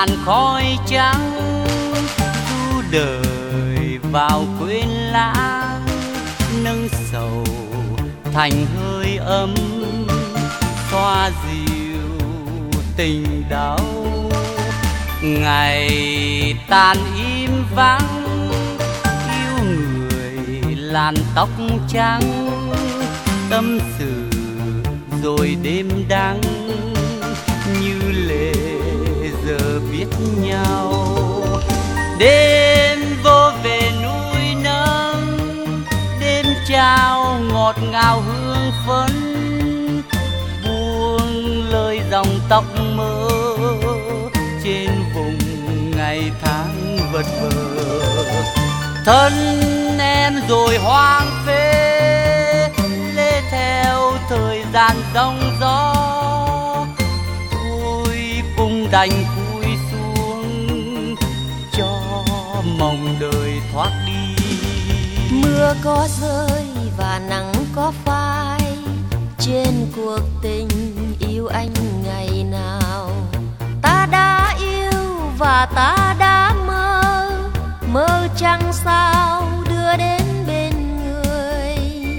làn khói trắng du đời vào quên lãng, nâng sầu thành hơi ấm xoa dịu tình đau. Ngày tàn im vắng yêu người làn tóc trắng, tâm sự rồi đêm đắng như lệ giờ biết nhau. Đêm vô về núi nâng, đêm trao ngọt ngào hương phấn, buông lời dòng tóc mơ trên vùng ngày tháng vật vờ. Thân em rồi hoang phế lê theo thời gian giông gió, thôi cùng đành cúi xuống cho mong đời thoát đi. Mưa có rơi và nắng có phai, trên cuộc tình yêu anh ngày nào. Ta đã yêu và ta đã mơ, mơ chẳng sao đưa đến bên người.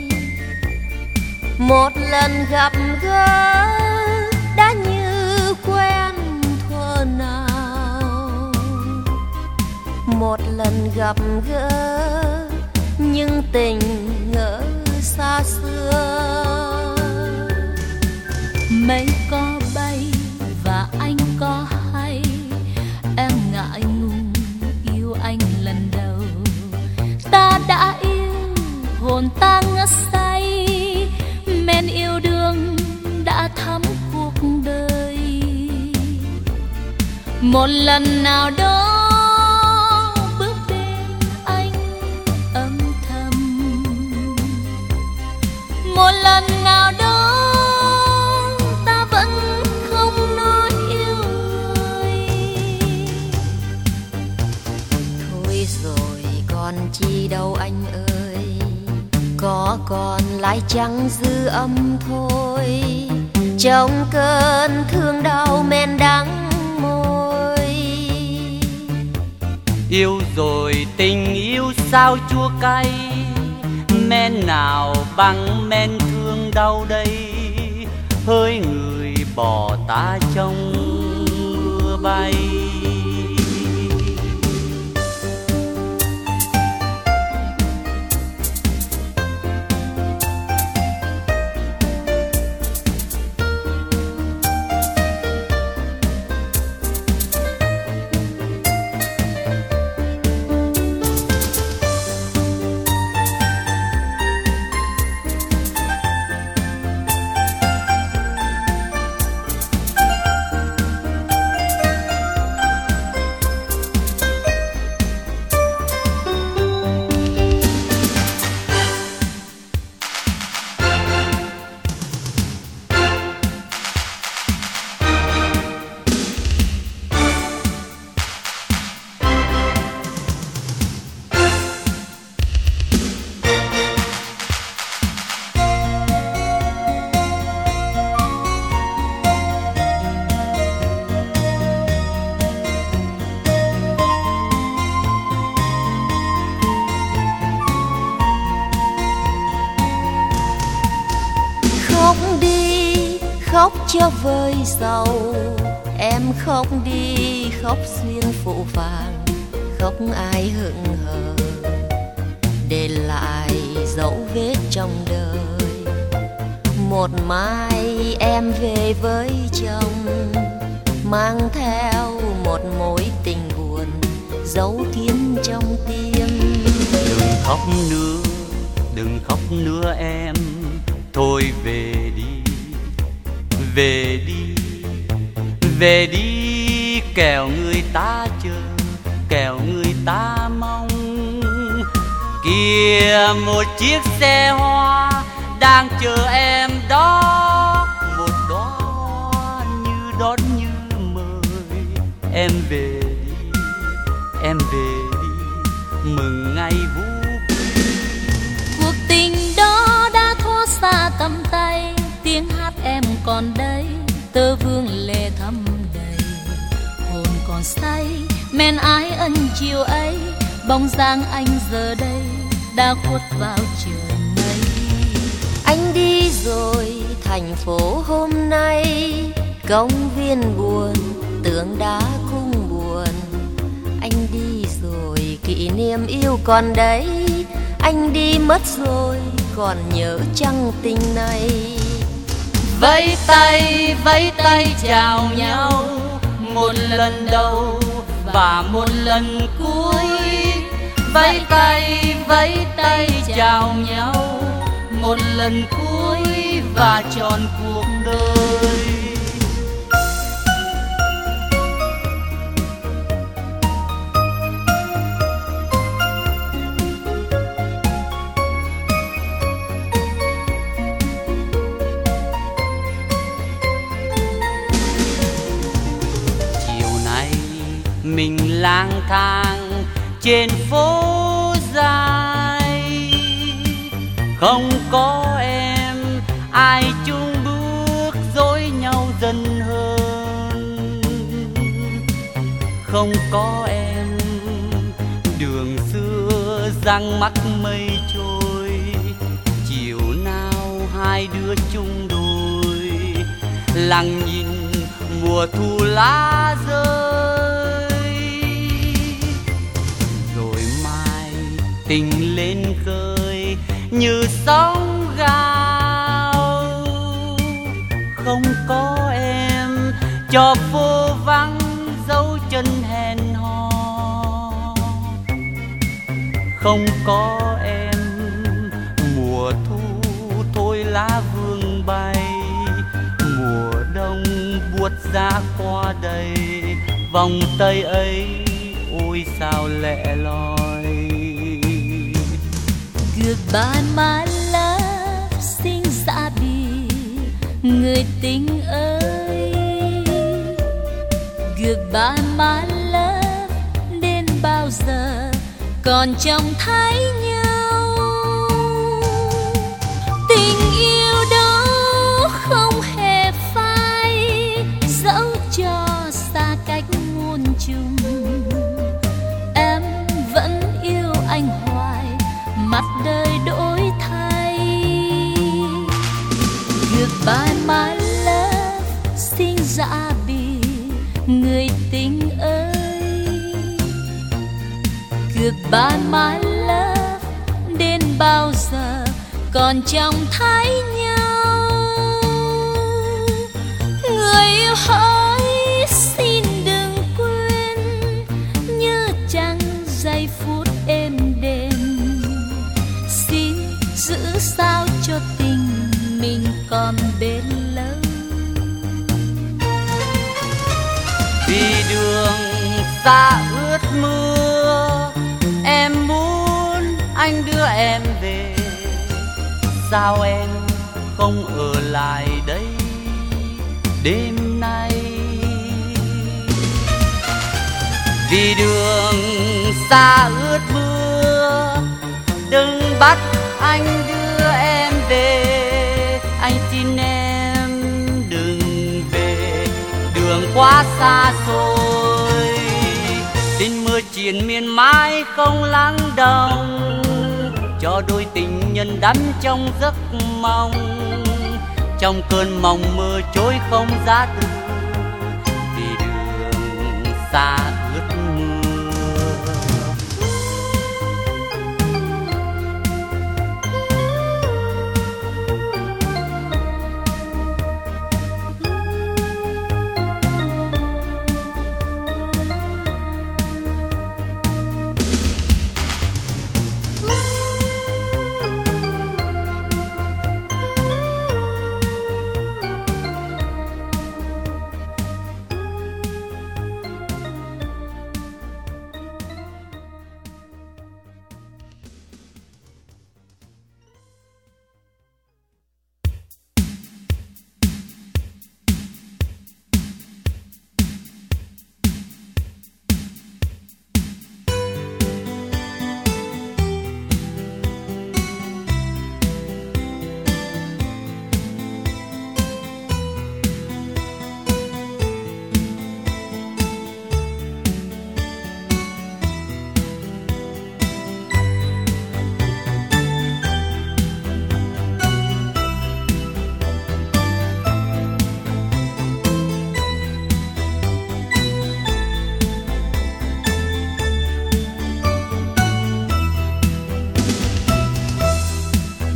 Một lần gặp gỡ đã như quen thuở nào, một lần gặp gỡ nhưng tình ngỡ xa xưa. Mây có bay và anh có hay, em ngại ngùng yêu anh lần đầu. Ta đã yêu hồn ta ngất say, men yêu đương đã thắm cuộc đời. Một lần nào đó bước bên anh âm thầm, một lần nào đó ta vẫn không nói yêu người. Thôi rồi còn chi đâu anh ơi, có còn lại chẳng dư âm thôi, trong cơn thương đau men đắng môi. Yêu rồi tình yêu sao chua cay, men nào bằng men thương đau đây. Hỡi người bỏ ta trong mưa bay. Khóc cho vơi sầu, em khóc đi khóc xuyên phụ vàng, khóc ai hững hờ để lại dấu vết trong đời. Một mai em về với chồng, mang theo một mối tình buồn giấu kín trong tim. Đừng khóc nữa, đừng khóc nữa em, thôi về đi, về đi, về đi, kẻo người ta chờ, kẻo người ta mong. Kìa một chiếc xe hoa đang chờ em đó, một đóa như đón như mời. Em về đi, em về đi, mừng ngày vũ quy. Cuộc tình đó đã thoát xa tầm tay, tiếng hát em còn đây, tơ vương lệ thắm đầy, hồn còn say men ái ân chiều ấy, bóng dáng anh giờ đây đã khuất vào trời mây. Anh đi rồi thành phố hôm nay, công viên buồn tượng đá cũng buồn. Anh đi rồi kỷ niệm yêu còn đấy, anh đi mất rồi còn nhớ chăng tình này. Vẫy tay chào nhau, một lần đầu và một lần cuối. Vẫy tay chào nhau, một lần cuối và trọn cuộc đời. Mình lang thang trên phố dài, không có em ai chung bước dối nhau dần hơn. Không có em đường xưa răng mắc mây trôi, chiều nào hai đứa chung đôi lặng nhìn mùa thu lá rơi. Tình lên khơi như sóng gào, không có em cho phố vắng dấu chân hẹn hò. Không có em mùa thu thôi lá vương bay, mùa đông buốt giá qua đây. Vòng tay ấy ôi sao lẻ loi. Goodbye my love, xin dạ biệt người tình ơi. Goodbye my love, đến bao giờ còn trông thấy nhau. Tình yêu đó không hề phai, dẫu cho xa cách muôn trùng. Em vẫn yêu anh hoài, mặt đời đổi thay. Goodbye my love, xin dạ biệt người tình ơi. Goodbye my love, đến bao giờ còn trông thấy nhau. Người yêu hỡi xin đừng quên, nhớ chăng giây phút êm đềm. Giữ sao cho tình mình còn bền lâu. Vì đường xa ướt mưa, em muốn anh đưa em về. Sao em không ở lại đây đêm nay? Vì đường xa ướt mưa, đừng bắt anh đưa em về. Anh xin em đừng về, đường quá xa xôi. Xin mưa triền miên mãi không lắng động, cho đôi tình nhân đắm trong giấc mong. Trong cơn mộng mơ trôi không giá từ, vì đường xa ướt mưa.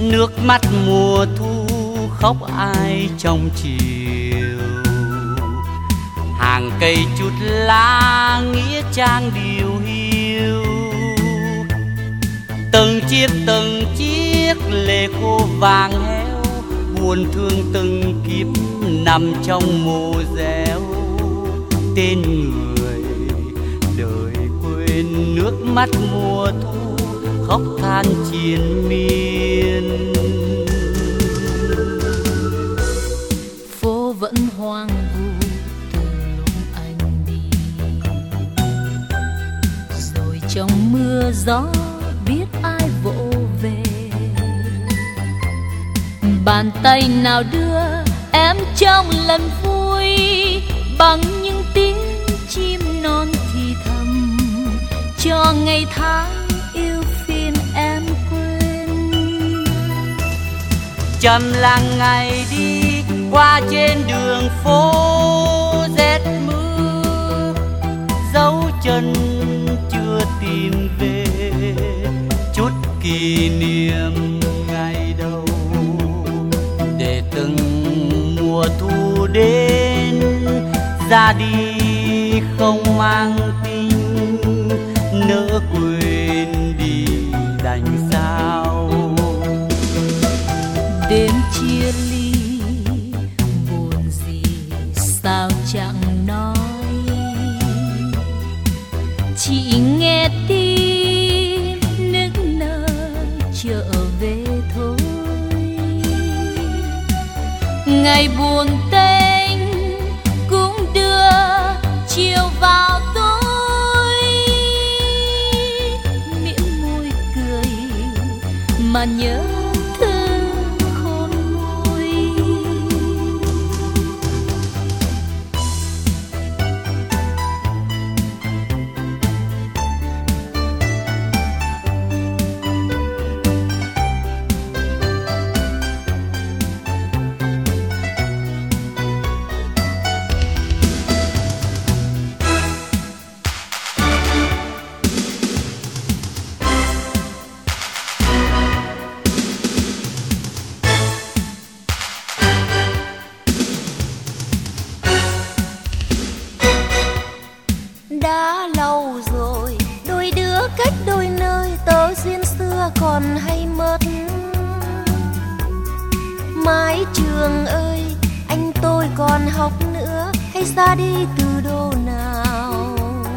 nước mắt mùa thu khóc ai trong chiều. Hàng cây chút lá nghĩa trang điều hiu. Từng chiếc lệ khô vàng héo, buồn thương từng kiếp nằm trong mồ réo. Tên người đời quên nước mắt mùa thu khóc than triền miên. Phố vẫn hoang vu từ lúc anh đi, rồi trong mưa gió biết ai vỗ về. Bàn tay nào đưa em trong lần vui, bằng những tiếng chim non thì thầm, cho ngày tháng yêu phiền em quên. Trầm lặng ngày đi qua trên đường phố rét mưa, dấu chân chưa tìm về chút kỷ niệm ngày đầu. Để từng mùa thu đến ra đi không mang tin, nỡ quên đi đành sao. Đêm chia ly buồn gì sao chẳng nói, chỉ nghe tim nức nở trở về thôi. Ngày buồn tênh cũng đưa chiều vào tối, mỉm môi cười mà nhớ thương khôn nguôi. Đã lâu rồi đôi đứa cách đôi nơi, tớ duyên xưa còn hay mất. Mái trường ơi anh tôi còn học nữa, hay ra đi từ đâu nào.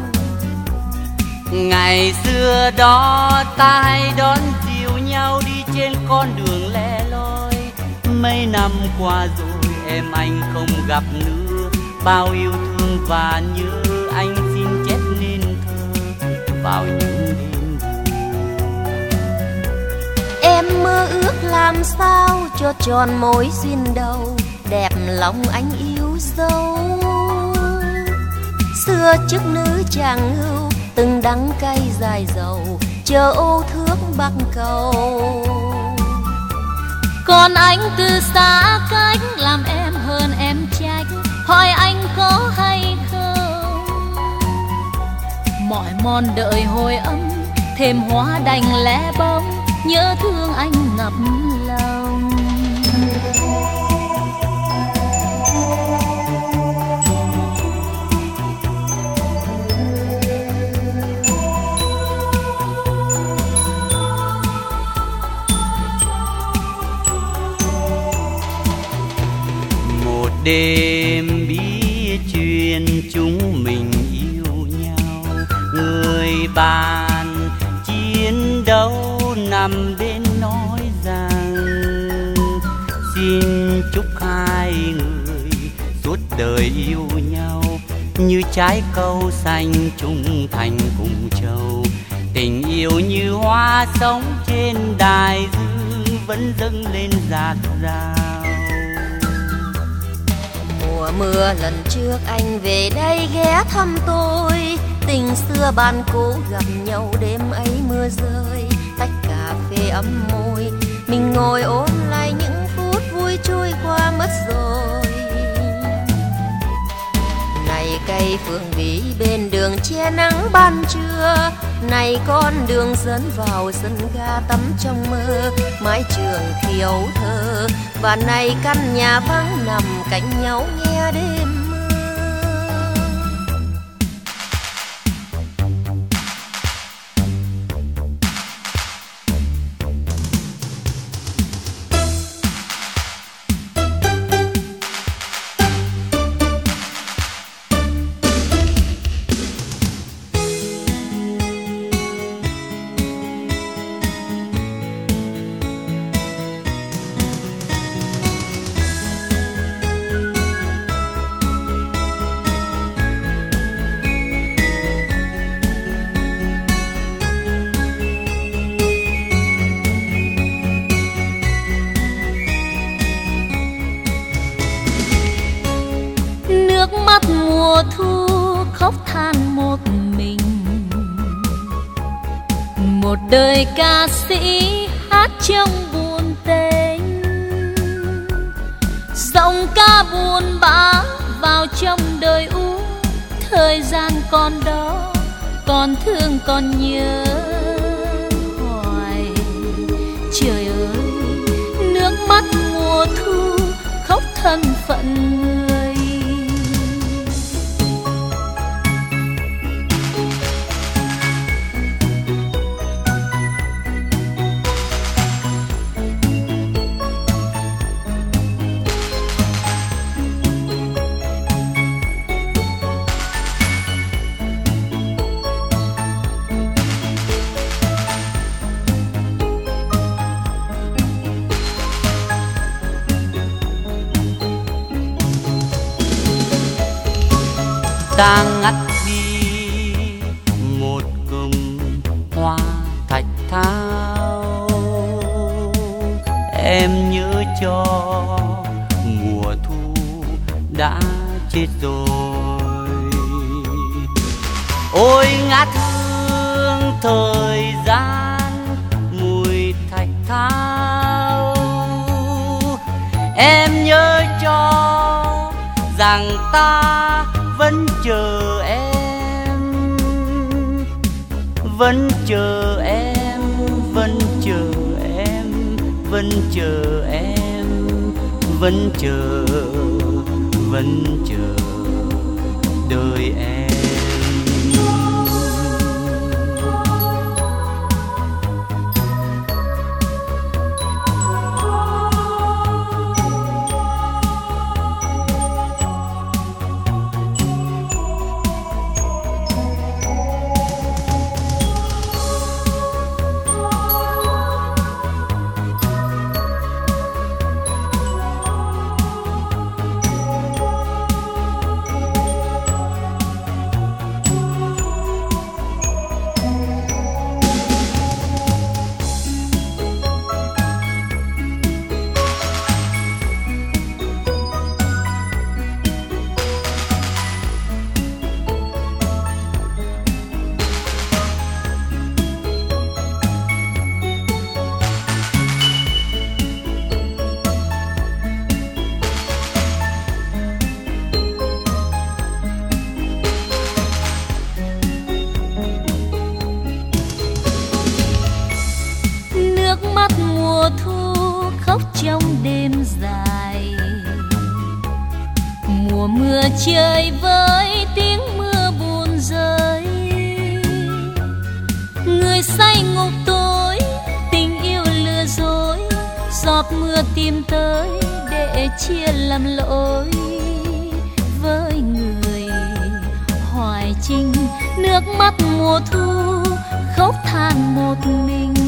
Ngày xưa đó ta hay đón dìu nhau đi trên con đường lẻ loi. Mấy năm qua rồi em anh không gặp nữa, bao yêu thương và nhớ anh xin chép nên thơ vào những đêm buồn. Em mơ ước làm sao cho tròn mối duyên đầu, đẹp lòng anh yêu dấu. Xưa chức nữ chàng hưu từng đắng cay dài dầu, chờ ô thước bắc cầu. Còn anh từ xa cách làm em hơn em trách, hỏi anh có hay không. Mỏi mòn đợi hồi âm thêm hoa đành lẻ bóng, nhớ thương anh ngập lòng. Một đêm bí chuyện chúng mình yêu nhau, người bạn chiến đấu nằm bên nói rằng xin chúc hai người suốt đời yêu nhau, như trái câu xanh trung thành cùng châu. Tình yêu như hoa sống trên đài dương vẫn dâng lên dạt dào. Mùa mưa lần trước anh về đây ghé thăm tôi, tình xưa ban cố gặp nhau đêm ấy mưa rơi. Tách cà phê ấm môi, mình ngồi ôn lại những phút vui trôi qua mất rồi. Này cây phượng vĩ bên đường che nắng ban trưa, Này con đường dẫn vào sân ga tắm trong mơ, mái trường khiêu thơ, và này căn nhà vắng nằm cạnh nhau nghe đêm. Nước mắt mùa thu khóc than một mình, một đời ca sĩ hát trong buồn tênh. Giọng ca buồn bã vào trong đời u, thời gian còn đó còn thương còn nhớ hoài. Trời ơi, nước mắt mùa thu khóc thân phận người. Ta ngắt đi một cụm hoa thạch thao, em nhớ cho mùa thu đã chết rồi. Ôi ngát hương thời gian mùi thạch thao, em nhớ cho rằng ta vẫn chờ em, vẫn chờ em, vẫn chờ em, vẫn chờ em, vẫn chờ, vẫn chờ đời em. Mùa thu khóc trong đêm dài, mùa mưa chơi với tiếng mưa buồn rơi. Người say ngục tối, tình yêu lừa dối, giọt mưa tìm tới để chia làm lỗi với người hoài trinh. Nước mắt mùa thu khóc than một mình.